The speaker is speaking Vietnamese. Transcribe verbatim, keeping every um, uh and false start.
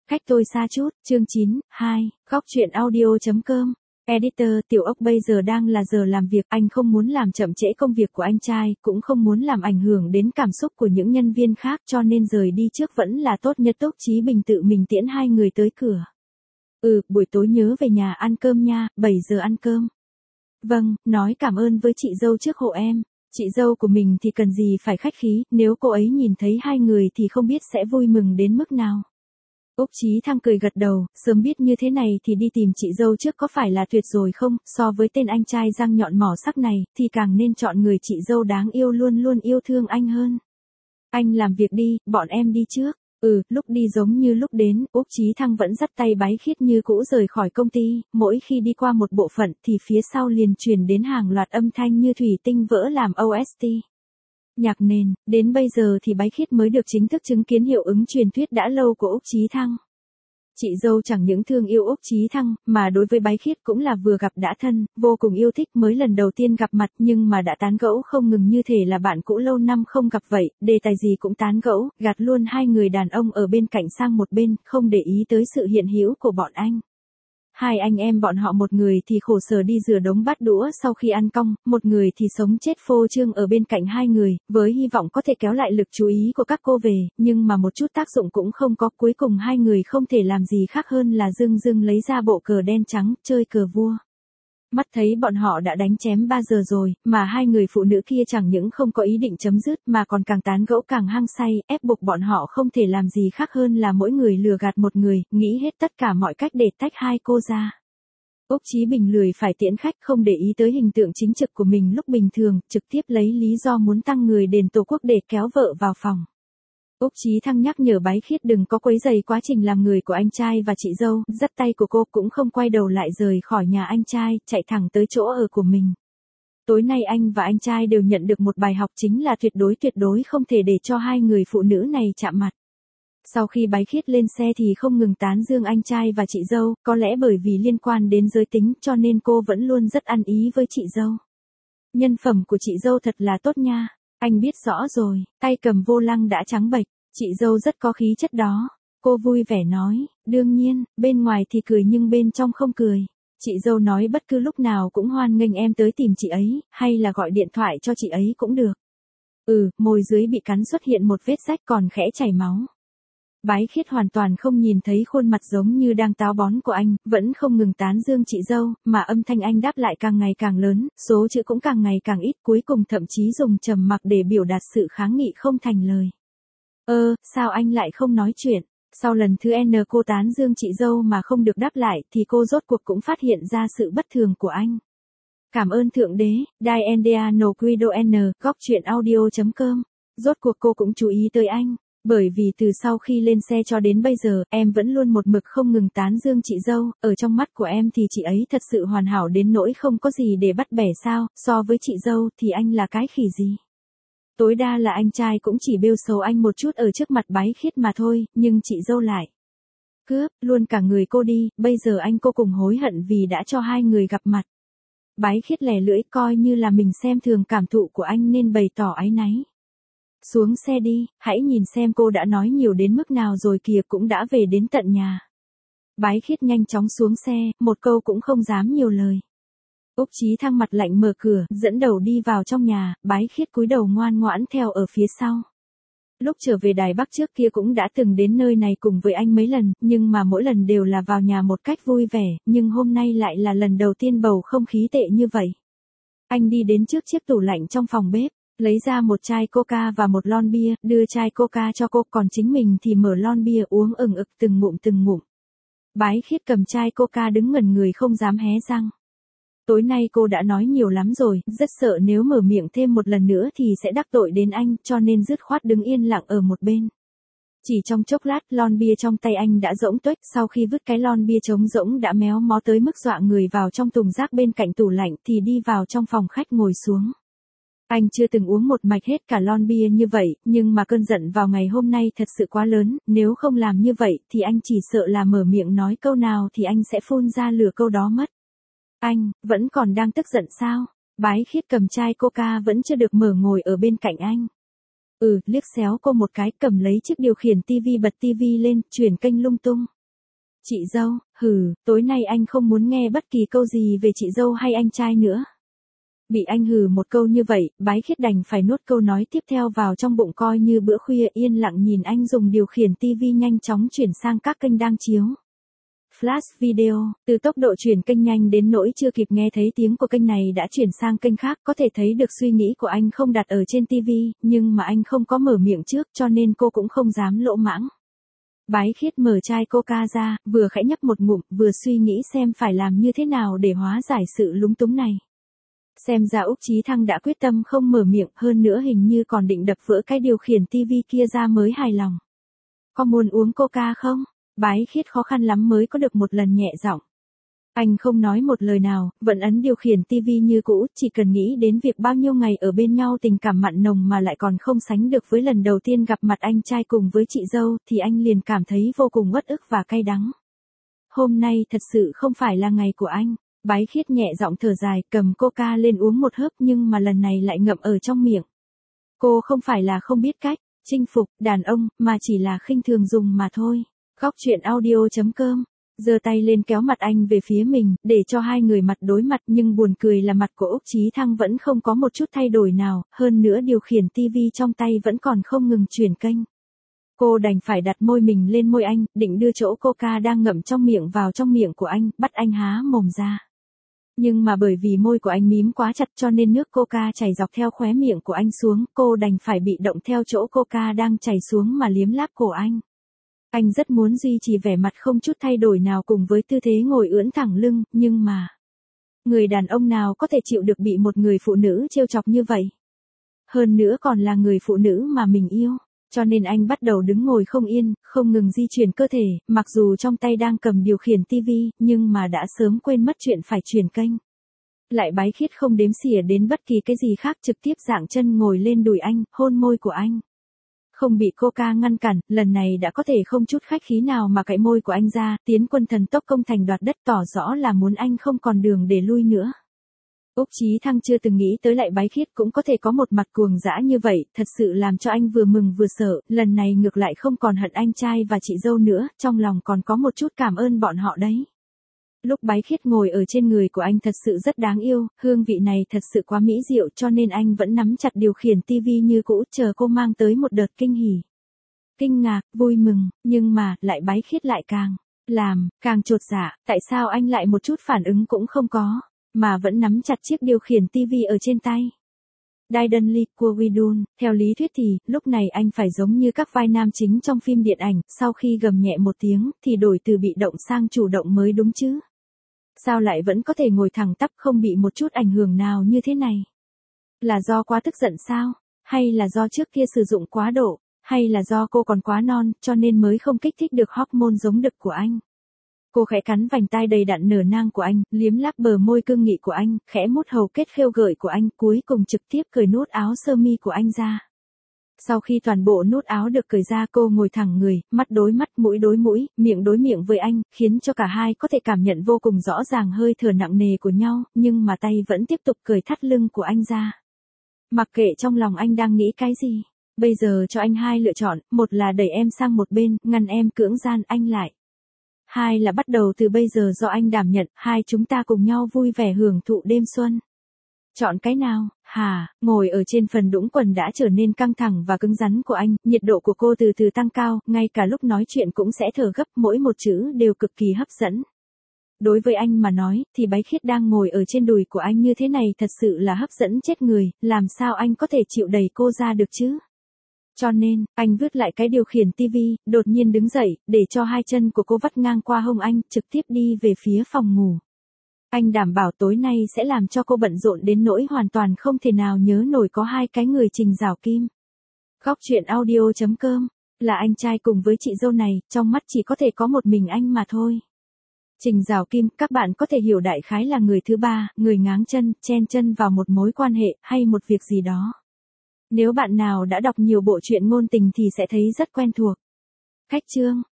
Cách tôi xa chút, chương chín, hai, góc truyện audio.com. Editor, Tiểu Ốc bây giờ đang là giờ làm việc, anh không muốn làm chậm trễ công việc của anh trai, cũng không muốn làm ảnh hưởng đến cảm xúc của những nhân viên khác cho nên rời đi trước vẫn là tốt nhất. Túc Chí Bình tự mình tiễn hai người tới cửa. Ừ, buổi tối nhớ về nhà ăn cơm nha, bảy giờ ăn cơm. Vâng, nói cảm ơn với chị dâu trước hộ em. Chị dâu của mình thì cần gì phải khách khí, nếu cô ấy nhìn thấy hai người thì không biết sẽ vui mừng đến mức nào. Úc Chí Thăng cười gật đầu, sớm biết như thế này thì đi tìm chị dâu trước có phải là tuyệt rồi không, so với tên anh trai răng nhọn mỏ sắc này, thì càng nên chọn người chị dâu đáng yêu luôn luôn yêu thương anh hơn. Anh làm việc đi, bọn em đi trước. Ừ, lúc đi giống như lúc đến, Úc Chí Thăng vẫn dắt tay Bái Khiết như cũ rời khỏi công ty, mỗi khi đi qua một bộ phận thì phía sau liền truyền đến hàng loạt âm thanh như thủy tinh vỡ làm ô ét tê. Nhạc nền, đến bây giờ thì Bái Khiết mới được chính thức chứng kiến hiệu ứng truyền thuyết đã lâu của Úc Chí Thăng. Chị dâu chẳng những thương yêu Úc Chí Thăng, mà đối với Bái Khiết cũng là vừa gặp đã thân, vô cùng yêu thích mới lần đầu tiên gặp mặt nhưng mà đã tán gẫu không ngừng như thể là bạn cũ lâu năm không gặp vậy, đề tài gì cũng tán gẫu, gạt luôn hai người đàn ông ở bên cạnh sang một bên, không để ý tới sự hiện hữu của bọn anh. Hai anh em bọn họ một người thì khổ sở đi rửa đống bát đũa sau khi ăn cong, một người thì sống chết phô trương ở bên cạnh hai người, với hy vọng có thể kéo lại lực chú ý của các cô về, nhưng mà một chút tác dụng cũng không có, cuối cùng hai người không thể làm gì khác hơn là dưng dưng lấy ra bộ cờ đen trắng, chơi cờ vua. Mắt thấy bọn họ đã đánh chém ba giờ rồi, mà hai người phụ nữ kia chẳng những không có ý định chấm dứt mà còn càng tán gẫu càng hăng say, ép buộc bọn họ không thể làm gì khác hơn là mỗi người lừa gạt một người, nghĩ hết tất cả mọi cách để tách hai cô ra. Úc Chí Bình lười phải tiễn khách, không để ý tới hình tượng chính trực của mình lúc bình thường, trực tiếp lấy lý do muốn tăng người đền Tổ quốc để kéo vợ vào phòng. Úc Chí Thăng nhắc nhở Bái Khiết đừng có quấy rầy quá trình làm người của anh trai và chị dâu, dắt tay của cô cũng không quay đầu lại rời khỏi nhà anh trai, chạy thẳng tới chỗ ở của mình. Tối nay anh và anh trai đều nhận được một bài học chính là tuyệt đối tuyệt đối không thể để cho hai người phụ nữ này chạm mặt. Sau khi Bái Khiết lên xe thì không ngừng tán dương anh trai và chị dâu, có lẽ bởi vì liên quan đến giới tính cho nên cô vẫn luôn rất ăn ý với chị dâu. Nhân phẩm của chị dâu thật là tốt nha. Anh biết rõ rồi, tay cầm vô lăng đã trắng bệch, chị dâu rất có khí chất đó. Cô vui vẻ nói, đương nhiên, bên ngoài thì cười nhưng bên trong không cười. Chị dâu nói bất cứ lúc nào cũng hoan nghênh em tới tìm chị ấy, hay là gọi điện thoại cho chị ấy cũng được. Ừ, môi dưới bị cắn xuất hiện một vết rách còn khẽ chảy máu. Bái Khiết hoàn toàn không nhìn thấy khuôn mặt giống như đang táo bón của anh, vẫn không ngừng tán dương chị dâu, mà âm thanh anh đáp lại càng ngày càng lớn, số chữ cũng càng ngày càng ít, cuối cùng thậm chí dùng trầm mặc để biểu đạt sự kháng nghị không thành lời. Ơ, sao anh lại không nói chuyện? Sau lần thứ N cô tán dương chị dâu mà không được đáp lại thì cô rốt cuộc cũng phát hiện ra sự bất thường của anh. Cảm ơn Thượng Đế, Dai Endeano Guido N, góc truyện audio.com. Rốt cuộc cô cũng chú ý tới anh. Bởi vì từ sau khi lên xe cho đến bây giờ, em vẫn luôn một mực không ngừng tán dương chị dâu, ở trong mắt của em thì chị ấy thật sự hoàn hảo đến nỗi không có gì để bắt bẻ sao, so với chị dâu thì anh là cái khỉ gì. Tối đa là anh trai cũng chỉ bêu xấu anh một chút ở trước mặt Bái Khiết mà thôi, nhưng chị dâu lại cướp luôn cả người cô đi, bây giờ anh cô cùng hối hận vì đã cho hai người gặp mặt. Bái Khiết lè lưỡi coi như là mình xem thường cảm thụ của anh nên bày tỏ áy náy. Xuống xe đi, hãy nhìn xem cô đã nói nhiều đến mức nào rồi kìa, cũng đã về đến tận nhà. Bái Khiết nhanh chóng xuống xe, một câu cũng không dám nhiều lời. Úc Chí Thăng mặt lạnh mở cửa, dẫn đầu đi vào trong nhà, Bái Khiết cúi đầu ngoan ngoãn theo ở phía sau. Lúc trở về Đài Bắc trước kia cũng đã từng đến nơi này cùng với anh mấy lần, nhưng mà mỗi lần đều là vào nhà một cách vui vẻ, nhưng hôm nay lại là lần đầu tiên bầu không khí tệ như vậy. Anh đi đến trước chiếc tủ lạnh trong phòng bếp, lấy ra một chai coca và một lon bia, đưa chai coca cho cô, còn chính mình thì mở lon bia uống ừng ực từng ngụm từng ngụm. Bái Khiết cầm chai coca đứng ngẩn người không dám hé răng. Tối nay cô đã nói nhiều lắm rồi, rất sợ nếu mở miệng thêm một lần nữa thì sẽ đắc tội đến anh, cho nên dứt khoát đứng yên lặng ở một bên. Chỉ trong chốc lát, lon bia trong tay anh đã rỗng tuếch, sau khi vứt cái lon bia trống rỗng đã méo mó tới mức dọa người vào trong thùng rác bên cạnh tủ lạnh thì đi vào trong phòng khách ngồi xuống. Anh chưa từng uống một mạch hết cả lon bia như vậy, nhưng mà cơn giận vào ngày hôm nay thật sự quá lớn, nếu không làm như vậy thì anh chỉ sợ là mở miệng nói câu nào thì anh sẽ phun ra lửa câu đó mất. Anh, vẫn còn đang tức giận sao? Bái Khiết cầm chai coca vẫn chưa được mở ngồi ở bên cạnh anh. Ừ, liếc xéo cô một cái, cầm lấy chiếc điều khiển tivi bật tivi lên, chuyển kênh lung tung. Chị dâu, hừ, tối nay anh không muốn nghe bất kỳ câu gì về chị dâu hay anh trai nữa. Bị anh hừ một câu như vậy, Bái Khiết đành phải nuốt câu nói tiếp theo vào trong bụng coi như bữa khuya, yên lặng nhìn anh dùng điều khiển tivi nhanh chóng chuyển sang các kênh đang chiếu. Flash video, từ tốc độ chuyển kênh nhanh đến nỗi chưa kịp nghe thấy tiếng của kênh này đã chuyển sang kênh khác, có thể thấy được suy nghĩ của anh không đặt ở trên tivi, nhưng mà anh không có mở miệng trước cho nên cô cũng không dám lỗ mãng. Bái Khiết mở chai coca ra, vừa khẽ nhấp một ngụm, vừa suy nghĩ xem phải làm như thế nào để hóa giải sự lúng túng này. Xem ra Úc Chí Thăng đã quyết tâm không mở miệng, hơn nữa hình như còn định đập vỡ cái điều khiển tivi kia ra mới hài lòng. Có muốn uống coca không? Bái Khiết khó khăn lắm mới có được một lần nhẹ giọng. Anh không nói một lời nào, vẫn ấn điều khiển tivi như cũ, chỉ cần nghĩ đến việc bao nhiêu ngày ở bên nhau tình cảm mặn nồng mà lại còn không sánh được với lần đầu tiên gặp mặt anh trai cùng với chị dâu, thì anh liền cảm thấy vô cùng uất ức và cay đắng. Hôm nay thật sự không phải là ngày của anh. Bái Khiết nhẹ giọng thở dài, cầm coca lên uống một hớp nhưng mà lần này lại ngậm ở trong miệng. Cô không phải là không biết cách chinh phục đàn ông, mà chỉ là khinh thường dùng mà thôi. Góc truyện audio chấm com giơ tay lên kéo mặt anh về phía mình, để cho hai người mặt đối mặt, nhưng buồn cười là mặt của Úc Chí Thăng vẫn không có một chút thay đổi nào, hơn nữa điều khiển tivi trong tay vẫn còn không ngừng chuyển kênh. Cô đành phải đặt môi mình lên môi anh, định đưa chỗ coca đang ngậm trong miệng vào trong miệng của anh, bắt anh há mồm ra. Nhưng mà bởi vì môi của anh mím quá chặt cho nên nước coca chảy dọc theo khóe miệng của anh xuống, cô đành phải bị động theo chỗ coca đang chảy xuống mà liếm láp cổ anh. Anh rất muốn duy trì vẻ mặt không chút thay đổi nào cùng với tư thế ngồi ưỡn thẳng lưng, nhưng mà... Người đàn ông nào có thể chịu được bị một người phụ nữ trêu chọc như vậy? Hơn nữa còn là người phụ nữ mà mình yêu. Cho nên anh bắt đầu đứng ngồi không yên, không ngừng di chuyển cơ thể, mặc dù trong tay đang cầm điều khiển tivi, nhưng mà đã sớm quên mất chuyện phải chuyển kênh. Lại Bái Khiết không đếm xỉa đến bất kỳ cái gì khác, trực tiếp dạng chân ngồi lên đùi anh, hôn môi của anh. Không bị coca ngăn cản, lần này đã có thể không chút khách khí nào mà cạy môi của anh ra, tiến quân thần tốc công thành đoạt đất, tỏ rõ là muốn anh không còn đường để lui nữa. Úc Chí Thăng chưa từng nghĩ tới lại Bái Khiết cũng có thể có một mặt cuồng dã như vậy, thật sự làm cho anh vừa mừng vừa sợ, lần này ngược lại không còn hận anh trai và chị dâu nữa, trong lòng còn có một chút cảm ơn bọn họ đấy. Lúc Bái Khiết ngồi ở trên người của anh thật sự rất đáng yêu, hương vị này thật sự quá mỹ diệu cho nên anh vẫn nắm chặt điều khiển tivi như cũ, chờ cô mang tới một đợt kinh hỉ. Kinh ngạc, vui mừng, nhưng mà, lại Bái Khiết lại càng làm, càng chột dạ, tại sao anh lại một chút phản ứng cũng không có, mà vẫn nắm chặt chiếc điều khiển tivi ở trên tay. Daidenly của Widun, theo lý thuyết thì, lúc này anh phải giống như các vai nam chính trong phim điện ảnh, sau khi gầm nhẹ một tiếng, thì đổi từ bị động sang chủ động mới đúng chứ. Sao lại vẫn có thể ngồi thẳng tắp không bị một chút ảnh hưởng nào như thế này? Là do quá tức giận sao? Hay là do trước kia sử dụng quá độ? Hay là do cô còn quá non, cho nên mới không kích thích được hormone giống đực của anh? Cô khẽ cắn vành tai đầy đặn nở nang của anh, liếm láp bờ môi cương nghị của anh, khẽ mút hầu kết khêu gợi của anh, cuối cùng trực tiếp cởi nút áo sơ mi của anh ra. Sau khi toàn bộ nút áo được cởi ra, cô ngồi thẳng người, mắt đối mắt, mũi đối mũi, miệng đối miệng với anh, khiến cho cả hai có thể cảm nhận vô cùng rõ ràng hơi thở nặng nề của nhau, nhưng mà tay vẫn tiếp tục cởi thắt lưng của anh ra. Mặc kệ trong lòng anh đang nghĩ cái gì, bây giờ cho anh hai lựa chọn, một là đẩy em sang một bên, ngăn em cưỡng gian anh lại. Hai là bắt đầu từ bây giờ do anh đảm nhận, hai chúng ta cùng nhau vui vẻ hưởng thụ đêm xuân. Chọn cái nào? Hà, ngồi ở trên phần đũng quần đã trở nên căng thẳng và cứng rắn của anh, nhiệt độ của cô từ từ tăng cao, ngay cả lúc nói chuyện cũng sẽ thở gấp, mỗi một chữ đều cực kỳ hấp dẫn. Đối với anh mà nói, thì Bái Khiết đang ngồi ở trên đùi của anh như thế này thật sự là hấp dẫn chết người, làm sao anh có thể chịu đẩy cô ra được chứ? Cho nên, anh vứt lại cái điều khiển tivi, đột nhiên đứng dậy, để cho hai chân của cô vắt ngang qua hông anh, trực tiếp đi về phía phòng ngủ. Anh đảm bảo tối nay sẽ làm cho cô bận rộn đến nỗi hoàn toàn không thể nào nhớ nổi có hai cái người Trình Giảo Kim. Góc truyện audio chấm com, là anh trai cùng với chị dâu này, trong mắt chỉ có thể có một mình anh mà thôi. Trình Giảo Kim, các bạn có thể hiểu đại khái là người thứ ba, người ngáng chân, chen chân vào một mối quan hệ, hay một việc gì đó. Nếu bạn nào đã đọc nhiều bộ truyện ngôn tình thì sẽ thấy rất quen thuộc. Khách chương